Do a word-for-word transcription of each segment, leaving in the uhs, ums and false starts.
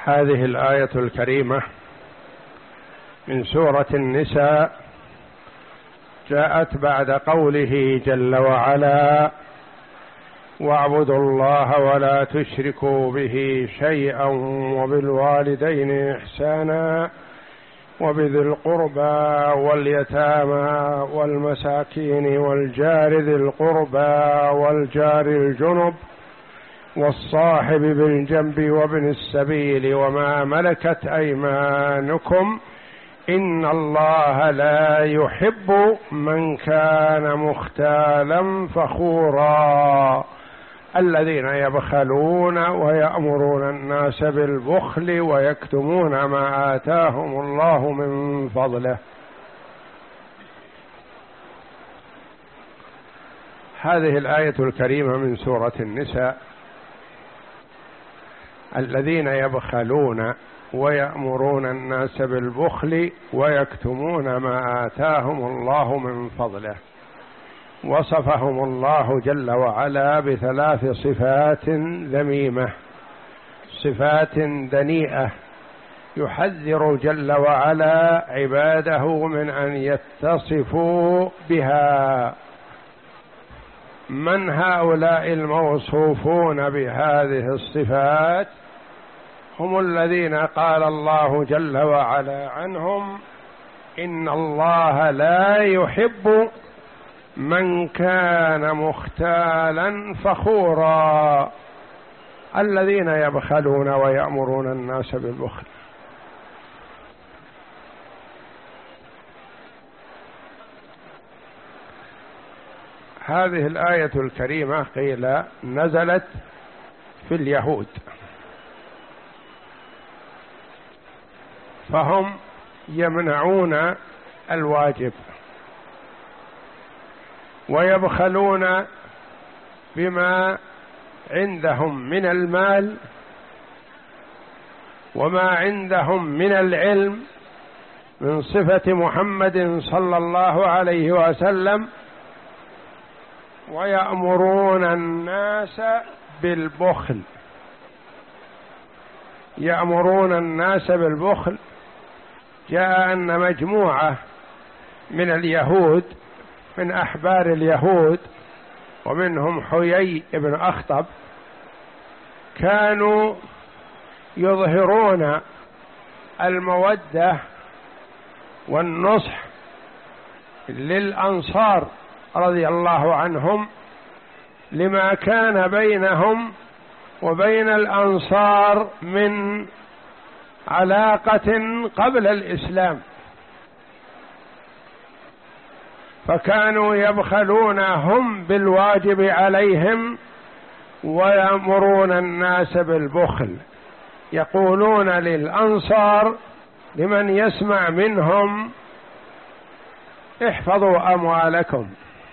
هذه الآية الكريمة من سورة النساء جاءت بعد قوله جل وعلا: واعبدوا الله ولا تشركوا به شيئا وبالوالدين إحسانا وبذي القربى واليتامى والمساكين والجار ذي القربى والجار الجنب والصاحب بالجنب وابن السبيل وما ملكت أيمانكم إن الله لا يحب من كان مختالا فخورا الذين يبخلون ويأمرون الناس بالبخل ويكتمون ما آتاهم الله من فضله. هذه الآية الكريمة من سورة النساء: الذين يبخلون ويأمرون الناس بالبخل ويكتمون ما آتاهم الله من فضله. وصفهم الله جل وعلا بثلاث صفات ذميمة، صفات دنيئة، يحذر جل وعلا عباده من أن يتصفوا بها. من هؤلاء الموصوفون بهذه الصفات؟ هم الذين قال الله جل وعلا عنهم: إن الله لا يحب من كان مختالا فخورا الذين يبخلون ويأمرون الناس بالبخل. هذه الآية الكريمة قيل نزلت في اليهود، فهم يمنعون الواجب ويبخلون بما عندهم من المال وما عندهم من العلم من صفة محمد صلى الله عليه وسلم، ويأمرون الناس بالبخل. يأمرون الناس بالبخل. جاء أن مجموعة من اليهود من أحبار اليهود ومنهم حيي بن أخطب كانوا يظهرون المودة والنصح للأنصار رضي الله عنهم لما كان بينهم وبين الأنصار من علاقة قبل الإسلام، فكانوا يبخلون هم بالواجب عليهم ويأمرون الناس بالبخل. يقولون للأنصار لمن يسمع منهم: احفظوا أموالكم،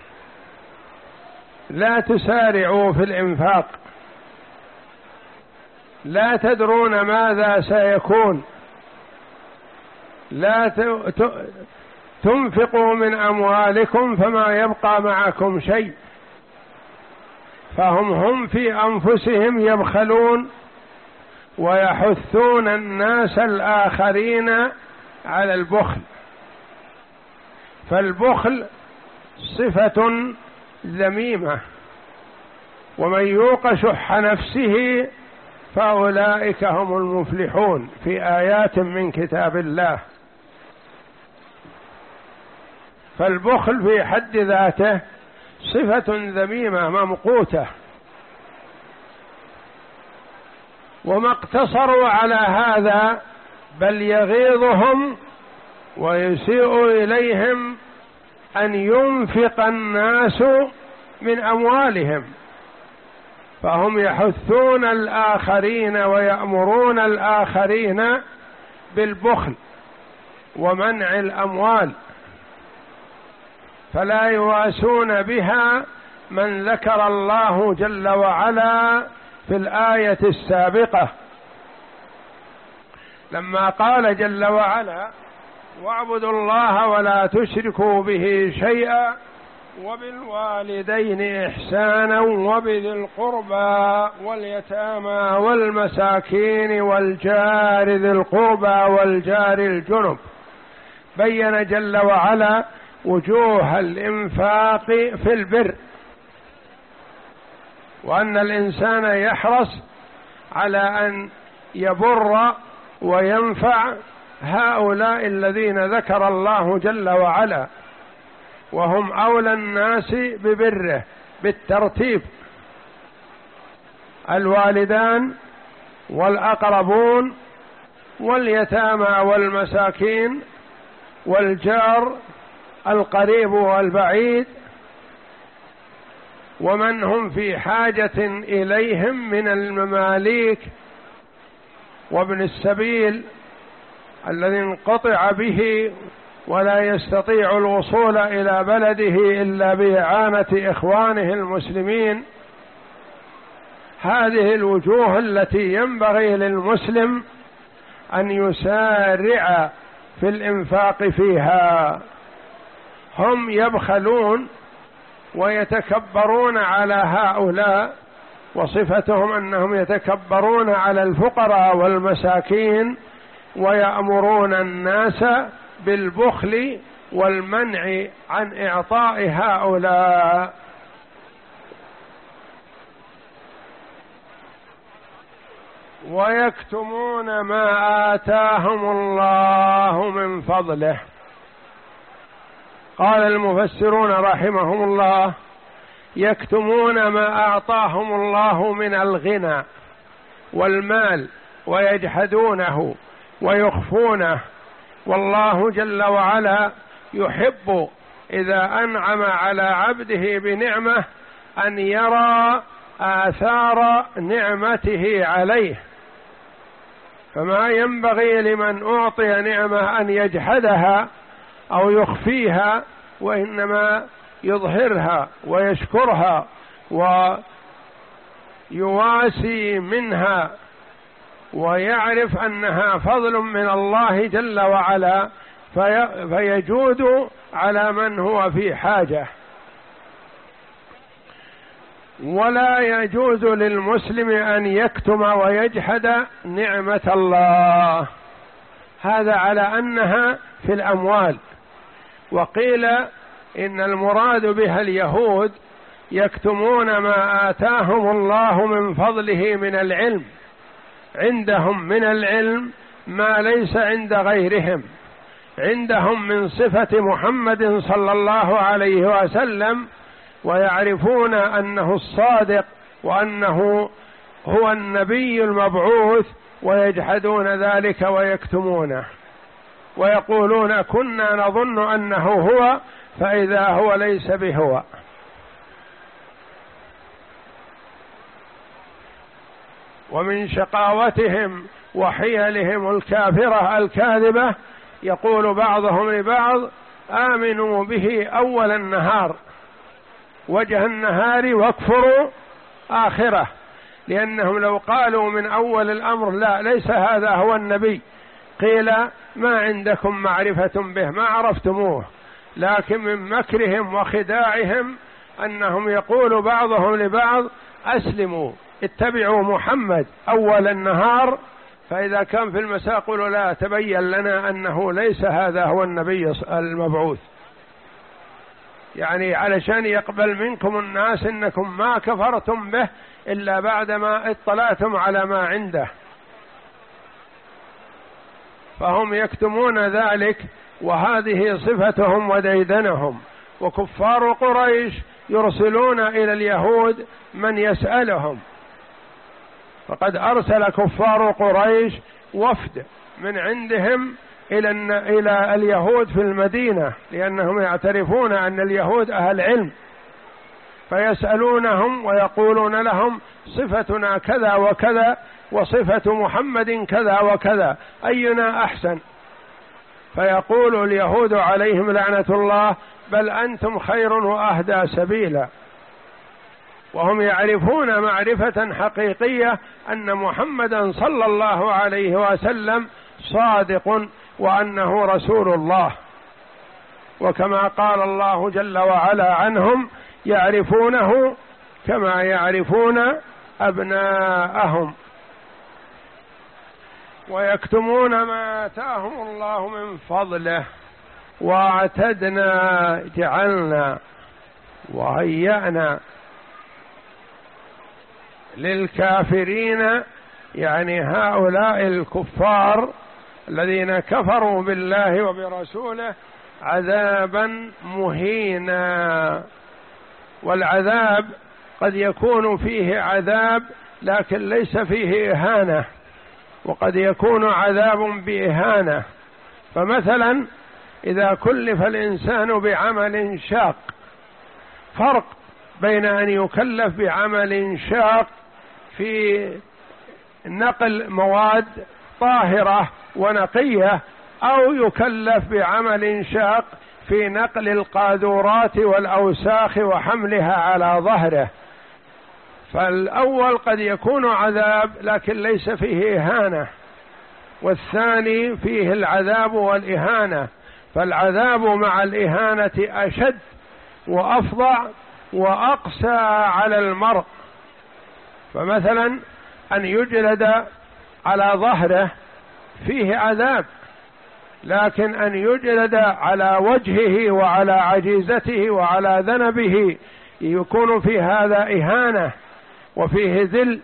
لا تسارعوا في الإنفاق، لا تدرون ماذا سيكون، لا تنفقوا من أموالكم فما يبقى معكم شيء. فهم هم في أنفسهم يبخلون ويحثون الناس الآخرين على البخل. فالبخل صفة ذميمة، ومن يوق شح نفسه فأولئك هم المفلحون في آيات من كتاب الله. فالبخل في حد ذاته صفة ذميمة ممقوتة، وما اقتصروا على هذا بل يغيظهم ويسيء إليهم أن ينفق الناس من أموالهم، فهم يحثون الآخرين ويأمرون الآخرين بالبخل ومنع الأموال، فلا يواسون بها من ذكر الله جل وعلا في الآية السابقة لما قال جل وعلا: واعبدوا الله ولا تشركوا به شيئا وبالوالدين إحسانا وبذي القربى واليتامى والمساكين والجار ذي القربى والجار الجنب. بين جل وعلا وجوه الإنفاق في البر، وأن الإنسان يحرص على أن يبر وينفع هؤلاء الذين ذكر الله جل وعلا، وهم أولى الناس ببره بالترتيب: الوالدان والأقربون واليتامى والمساكين والجار القريب والبعيد، ومن هم في حاجة إليهم من المماليك، وابن السبيل الذي انقطع به ولا يستطيع الوصول إلى بلده إلا بإعانة إخوانه المسلمين. هذه الوجوه التي ينبغي للمسلم أن يسارع في الإنفاق فيها. هم يبخلون ويتكبرون على هؤلاء، وصفتهم أنهم يتكبرون على الفقراء والمساكين ويأمرون الناس بالبخل والمنع عن إعطاء هؤلاء. ويكتمون ما آتاهم الله من فضله. قال المفسرون رحمهم الله: يكتمون ما أعطاهم الله من الغنى والمال ويجحدونه ويخفونه، والله جل وعلا يحب إذا أنعم على عبده بنعمة أن يرى آثار نعمته عليه، فما ينبغي لمن أعطي نعمة أن يجحدها أو يخفيها، وإنما يظهرها ويشكرها ويواسي منها ويعرف أنها فضل من الله جل وعلا، في فيجود على من هو في حاجة. ولا يجوز للمسلم أن يكتم ويجحد نعمة الله، هذا على أنها في الأموال. وقيل إن المراد بها اليهود يكتمون ما آتاهم الله من فضله من العلم، عندهم من العلم ما ليس عند غيرهم، عندهم من صفة محمد صلى الله عليه وسلم، ويعرفون أنه الصادق وأنه هو النبي المبعوث، ويجحدون ذلك ويكتمونه ويقولون كنا نظن أنه هو فإذا هو ليس بهو. ومن شقاوتهم وحيلهم الكافرة الكاذبة يقول بعضهم لبعض: آمنوا به أول النهار وجه النهار واكفروا آخره، لأنهم لو قالوا من أول الأمر لا ليس هذا هو النبي، قيل ما عندكم معرفة به، ما عرفتموه. لكن من مكرهم وخداعهم أنهم يقول بعضهم لبعض: أسلموا اتبعوا محمد أول النهار، فإذا كان في المساء قولوا لا تبين لنا أنه ليس هذا هو النبي المبعوث، يعني علشان يقبل منكم الناس إنكم ما كفرتم به إلا بعدما اطلعتم على ما عنده. فهم يكتمون ذلك، وهذه صفتهم وديدنهم. وكفار قريش يرسلون إلى اليهود من يسألهم، فقد أرسل كفار قريش وفد من عندهم إلى إلى اليهود في المدينة، لأنهم يعترفون أن اليهود أهل علم، فيسألونهم ويقولون لهم: صفتنا كذا وكذا وصفة محمد كذا وكذا، أينا أحسن؟ فيقول اليهود عليهم لعنة الله: بل أنتم خير وأهدى سبيلا. وهم يعرفون معرفة حقيقية أن محمدا صلى الله عليه وسلم صادق وأنه رسول الله. وكما قال الله جل وعلا عنهم: يعرفونه كما يعرفون أبناءهم ويكتمون ما آتاهم الله من فضله واعتدنا جعلنا وهيأنا للكافرين، يعني هؤلاء الكفار الذين كفروا بالله وبرسوله، عذابا مهينا. والعذاب قد يكون فيه عذاب لكن ليس فيه إهانة، وقد يكون عذاب بإهانة. فمثلا إذا كلف الإنسان بعمل شاق، فرق بين أن يكلف بعمل شاق في نقل مواد طاهرة ونقية، أو يكلف بعمل شاق في نقل القاذورات والأوساخ وحملها على ظهره. فالأول قد يكون عذاب لكن ليس فيه إهانة، والثاني فيه العذاب والإهانة، فالعذاب مع الإهانة أشد وأفظع وأقسى على المرء. فمثلا أن يجلد على ظهره فيه عذاب، لكن أن يجلد على وجهه وعلى عجيزته وعلى ذنبه يكون في هذا إهانة وفيه ذل،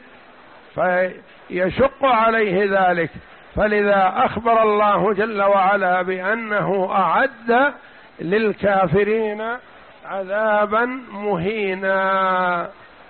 فيشق عليه ذلك. فلذا أخبر الله جل وعلا بأنه أعد للكافرين عذابا مهينا.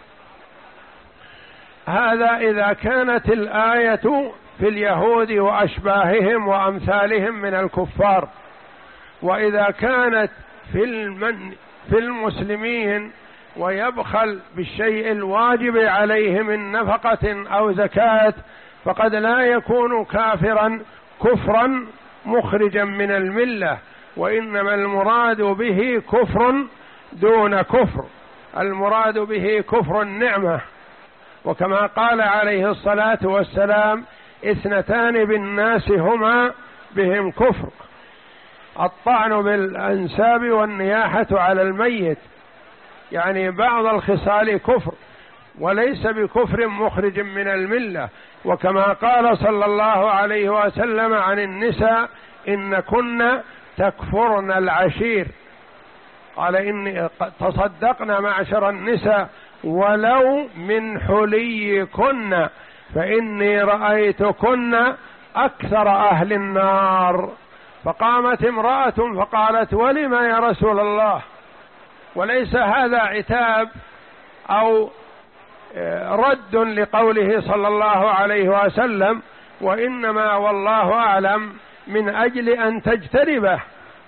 هذا إذا كانت الآية في اليهود وأشباههم وأمثالهم من الكفار. وإذا كانت في المن في المسلمين ويبخل بالشيء الواجب عليه من نفقة أو زكاة، فقد لا يكون كافرا كفرا مخرجا من الملة، وإنما المراد به كفر دون كفر، المراد به كفر النعمة. وكما قال عليه الصلاة والسلام: اثنتان بالناس هما بهم كفر، الطعن بالأنساب والنياحة على الميت، يعني بعض الخصال كفر وليس بكفر مخرج من الملة. وكما قال صلى الله عليه وسلم عن النساء: إن كن تكفرن العشير، قال: إني تصدقن معشر النساء ولو من حليكن فإني رأيتكن أكثر أهل النار. فقامت امرأة فقالت: ولم يا رسول الله؟ وليس هذا عتاب أو رد لقوله صلى الله عليه وسلم، وإنما والله أعلم من أجل أن تجتنبه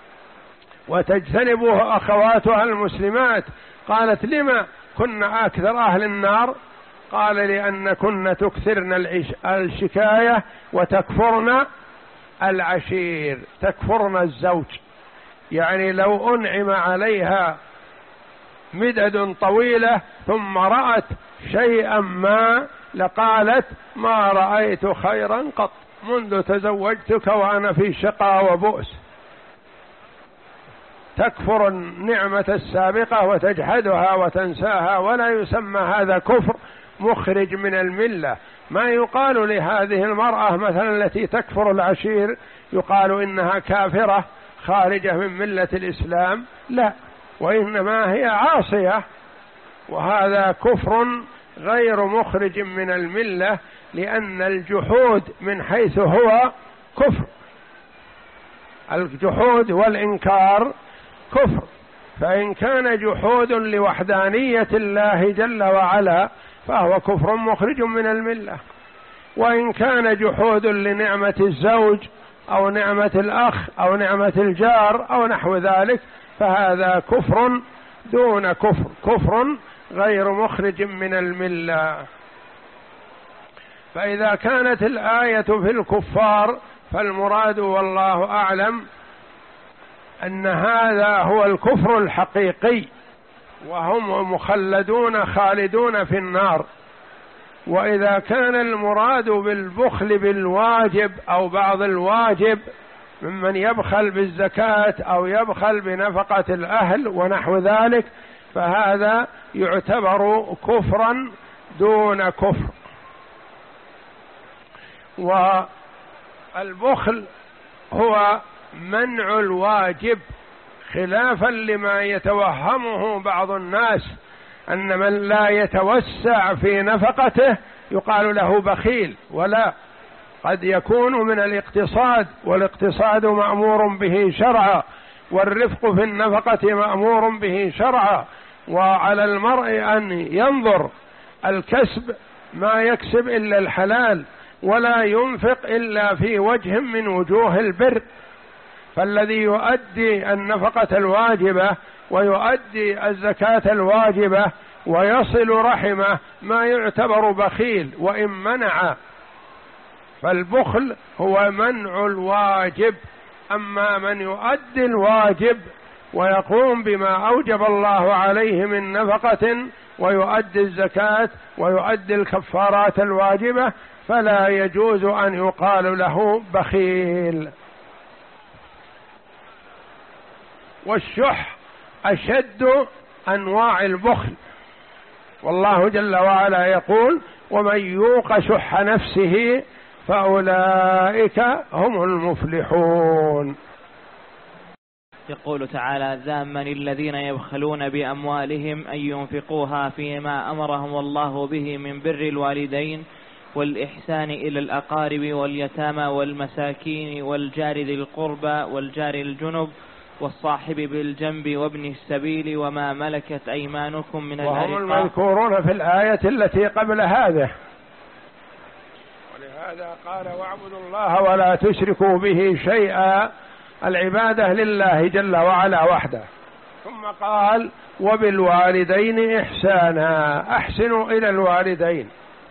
وتجتنبه أخواتها المسلمات. قالت: لما كنا أكثر أهل النار؟ قال: لأن كنا تكثرن الشكاية وتكفرن العشير، تكفرن الزوج، يعني لو أنعم عليها مدد طويلة ثم رأت شيئا ما لقالت: ما رأيت خيرا قط منذ تزوجتك وأنا في شقاء وبؤس. تكفر النعمة السابقة وتجحدها وتنساها، ولا يسمى هذا كفر مخرج من الملة. ما يقال لهذه المرأة مثلا التي تكفر العشير يقال إنها كافرة خارجة من ملة الإسلام، لا، وإنما هي عاصية، وهذا كفر غير مخرج من الملة، لأن الجحود من حيث هو كفر، الجحود والإنكار كفر. فإن كان جحود لوحدانية الله جل وعلا فهو كفر مخرج من الملة، وإن كان جحود لنعمة الزوج أو نعمة الأخ أو نعمة الجار أو نحو ذلك فهذا كفر دون كفر، كفر غير مخرج من الملة. فإذا كانت الآية في الكفار فالمراد والله أعلم أن هذا هو الكفر الحقيقي، وهم مخلدون خالدون في النار. وإذا كان المراد بالبخل بالواجب أو بعض الواجب ممن يبخل بالزكاة أو يبخل بنفقة الأهل ونحو ذلك، فهذا يعتبر كفرا دون كفر. والبخل هو منع الواجب، خلافا لما يتوهمه بعض الناس أن من لا يتوسع في نفقته يقال له بخيل، ولا، قد يكون من الاقتصاد، والاقتصاد مأمور به شرعا، والرفق في النفقة مأمور به شرعا، وعلى المرء أن ينظر الكسب ما يكسب إلا الحلال، ولا ينفق إلا في وجه من وجوه البر. فالذي يؤدي النفقة الواجبة ويؤدي الزكاة الواجبة ويصل رحمه ما يعتبر بخيل وإن منع. فالبخل هو منع الواجب. أما من يؤدي الواجب ويقوم بما أوجب الله عليه من نفقة ويؤدي الزكاة ويؤدي الكفارات الواجبة فلا يجوز أن يقال له بخيل. والشح أشد أنواع البخل، والله جل وعلا يقول: ومن يوق شح نفسه فأولئك هم المفلحون. يقول تعالى: ذاما الذين يبخلون بأموالهم أن ينفقوها فيما أمرهم الله به من بر الوالدين والإحسان إلى الأقارب واليتامى والمساكين والجار ذي القربى والجار الجنب والصاحب بالجنب وابن السبيل وما ملكت أيمانكم من الأرقاء. وهم المذكورون في الآية التي قبل هذه. ولهذا قال: واعبدوا الله ولا تشركوا به شيئا، العبادة لله جل وعلا وحده. ثم قال: وبالوالدين إحسانا، أحسنوا إلى الوالدين،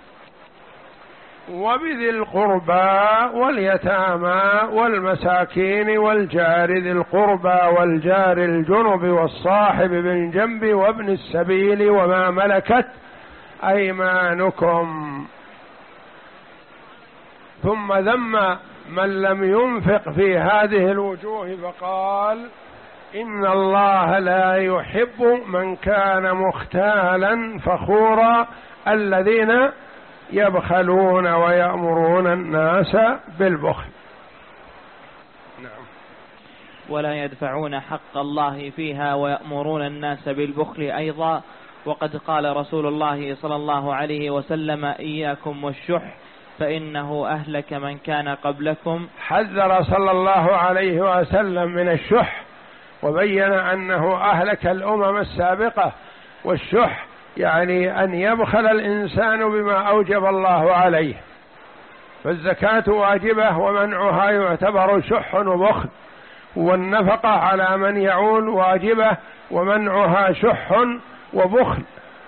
وبذي القربى واليتامى والمساكين والجار ذي القربى والجار الجنب والصاحب بالجنب وابن السبيل وما ملكت أيمانكم. ثم ذم من لم ينفق في هذه الوجوه فقال: إن الله لا يحب من كان مختالا فخورا الذين يبخلون ويأمرون الناس بالبخل. نعم. ولا يدفعون حق الله فيها ويأمرون الناس بالبخل أيضا. وقد قال رسول الله صلى الله عليه وسلم: إياكم والشح فإنه أهلك من كان قبلكم. حذر صلى الله عليه وسلم من الشح، وبين أنه أهلك الأمم السابقة. والشح يعني أن يبخل الإنسان بما أوجب الله عليه، فالزكاة واجبة ومنعها يعتبر شح وبخل، والنفقة على من يعول واجبة ومنعها شح وبخل،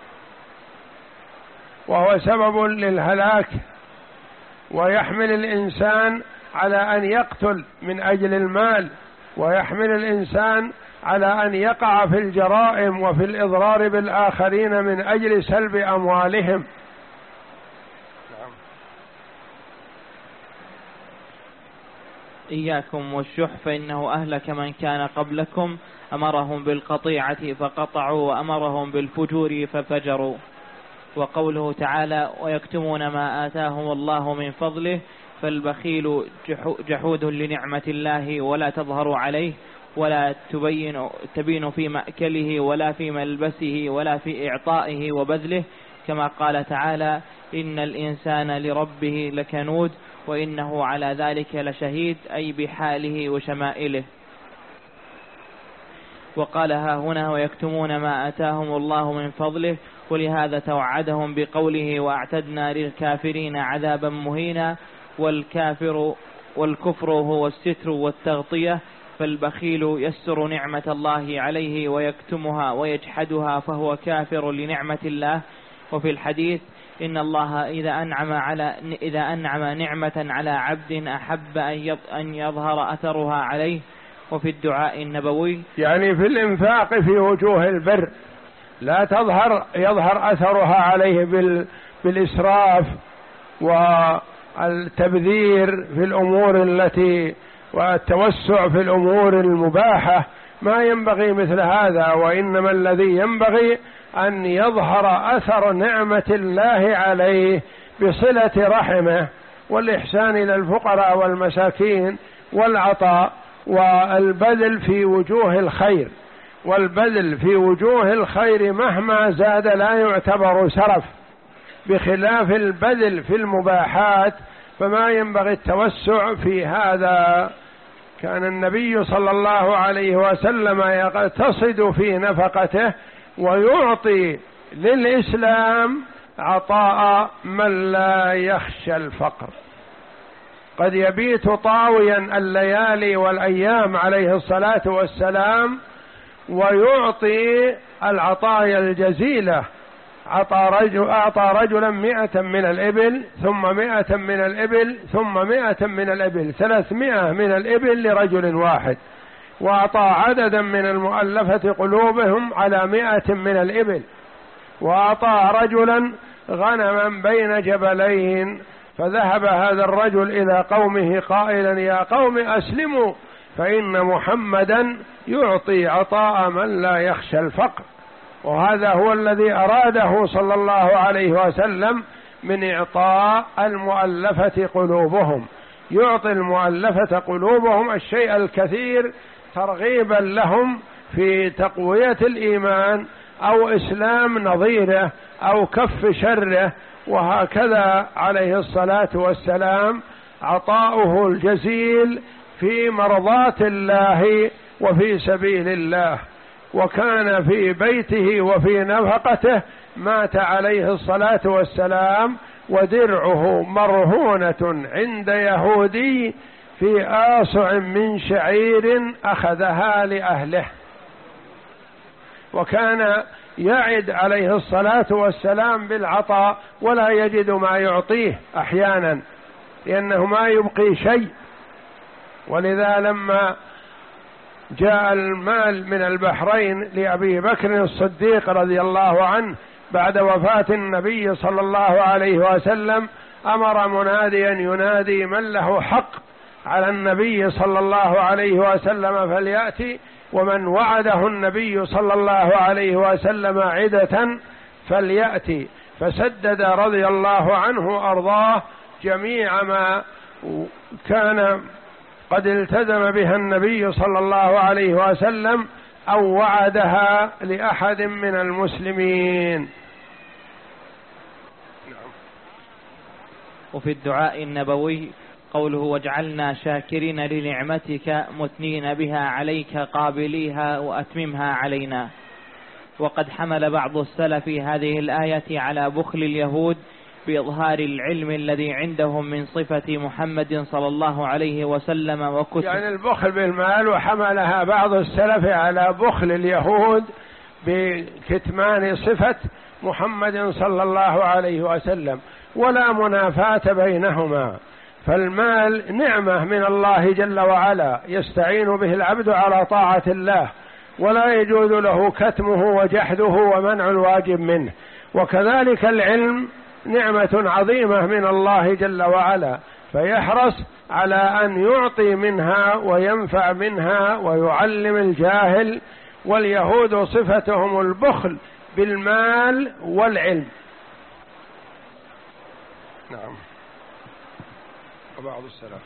وهو سبب للهلاك، ويحمل الإنسان على أن يقتل من أجل المال، ويحمل الإنسان على أن يقع في الجرائم وفي الإضرار بالآخرين من أجل سلب أموالهم. إياكم والشح فإنه أهلك من كان قبلكم، أمرهم بالقطيعة فقطعوا وأمرهم بالفجور ففجروا. وقوله تعالى: ويكتمون ما آتاهم الله من فضله، فالبخيل جحود لنعمة الله ولا تظهر عليه، ولا تبين تبين في مأكله ولا في ملبسه ولا في إعطائه وبذله، كما قال تعالى: إن الإنسان لربه لكنود وإنه على ذلك لشهيد، أي بحاله وشمائله. وقالها هنا: ويكتمون ما آتاهم الله من فضله، ولهذا توعدهم بقوله: وأعتدنا للكافرين عذابا مهينا. والكافر والكفر هو الستر والتغطية، فالبخيل يستر نعمة الله عليه ويكتمها ويجحدها فهو كافر لنعمة الله. وفي الحديث: إن الله إذا أنعم على إذا أنعم نعمة على عبد أحب أن يظهر أثرها عليه. وفي الدعاء النبوي يعني في الإنفاق في وجوه البر لا تظهر يظهر أثرها عليه بالإسراف والتبذير في الأمور التي والتوسع في الأمور المباحة، ما ينبغي مثل هذا، وإنما الذي ينبغي أن يظهر أثر نعمة الله عليه بصلة رحمه والإحسان إلى الفقراء والمساكين والعطاء والبذل في وجوه الخير، والبذل في وجوه الخير مهما زاد لا يعتبر سرف، بخلاف البذل في المباحات فما ينبغي التوسع في هذا. كان النبي صلى الله عليه وسلم يقتصد في نفقته ويعطي للإسلام عطاء من لا يخشى الفقر، قد يبيت طاويا الليالي والأيام عليه الصلاة والسلام ويعطي العطايا الجزيلة. أعطى رجل أعطى رجلا مئة من الإبل، ثم مئة من الإبل، ثم مئة من الإبل، ثلاثمائة من الإبل لرجل واحد، وأعطى عددا من المؤلفة قلوبهم على مئة من الإبل، وأعطى رجلا غنما بين جبلين، فذهب هذا الرجل إلى قومه قائلا يا قوم أسلموا فإن محمدا يعطي عطاء من لا يخشى الفقر. وهذا هو الذي أراده صلى الله عليه وسلم من إعطاء المؤلفة قلوبهم، يعطي المؤلفة قلوبهم الشيء الكثير ترغيبا لهم في تقوية الإيمان أو إسلام نظيره أو كف شره. وهكذا عليه الصلاة والسلام عطاؤه الجزيل في مرضاة الله وفي سبيل الله. وكان في بيته وفي نفقته مات عليه الصلاة والسلام ودرعه مرهونة عند يهودي في آصع من شعير أخذها لأهله. وكان يعد عليه الصلاة والسلام بالعطاء ولا يجد ما يعطيه أحيانا لأنه ما يبقي شيء. ولذا لما جاء المال من البحرين لأبي بكر الصديق رضي الله عنه بعد وفاة النبي صلى الله عليه وسلم، أمر مناديا ينادي من له حق على النبي صلى الله عليه وسلم فليأتي، ومن وعده النبي صلى الله عليه وسلم عدة فليأتي. فسدد رضي الله عنه أرضاه جميع ما كان قد التزم بها النبي صلى الله عليه وسلم أو وعدها لأحد من المسلمين. وفي الدعاء النبوي قوله واجعلنا شاكرين لنعمتك مثنين بها عليك قابليها وأتممها علينا. وقد حمل بعض السلف هذه الآية على بخل اليهود بإظهار العلم الذي عندهم من صفة محمد صلى الله عليه وسلم وكتب، يعني البخل بالمال، وحملها بعض السلف على بخل اليهود بكتمان صفة محمد صلى الله عليه وسلم، ولا منافاة بينهما. فالمال نعمة من الله جل وعلا يستعين به العبد على طاعة الله، ولا يجوز له كتمه وجحده ومنع الواجب منه. وكذلك العلم نعمة عظيمة من الله جل وعلا، فيحرص على أن يعطي منها وينفع منها ويعلم الجاهل. واليهود صفتهم البخل بالمال والعلم. نعم. وبعض السلف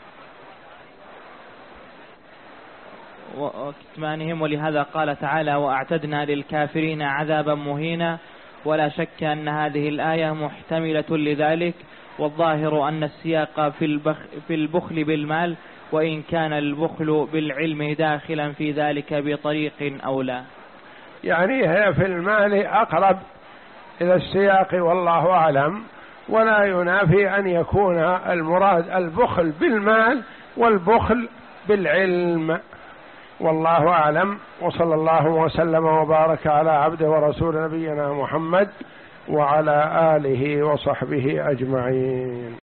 وكتمانهم، ولهذا قال تعالى واعتدنا للكافرين عذابا مهينا. ولا شك أن هذه الآية محتملة لذلك، والظاهر أن السياق في, البخ في البخل بالمال، وإن كان البخل بالعلم داخلا في ذلك بطريق أو لا. يعني هي في المال أقرب إلى السياق والله أعلم، ولا ينافي أن يكون المراد البخل بالمال والبخل بالعلم، والله أعلم. وصلى الله وسلم وبارك على عبده ورسول نبينا محمد وعلى آله وصحبه أجمعين.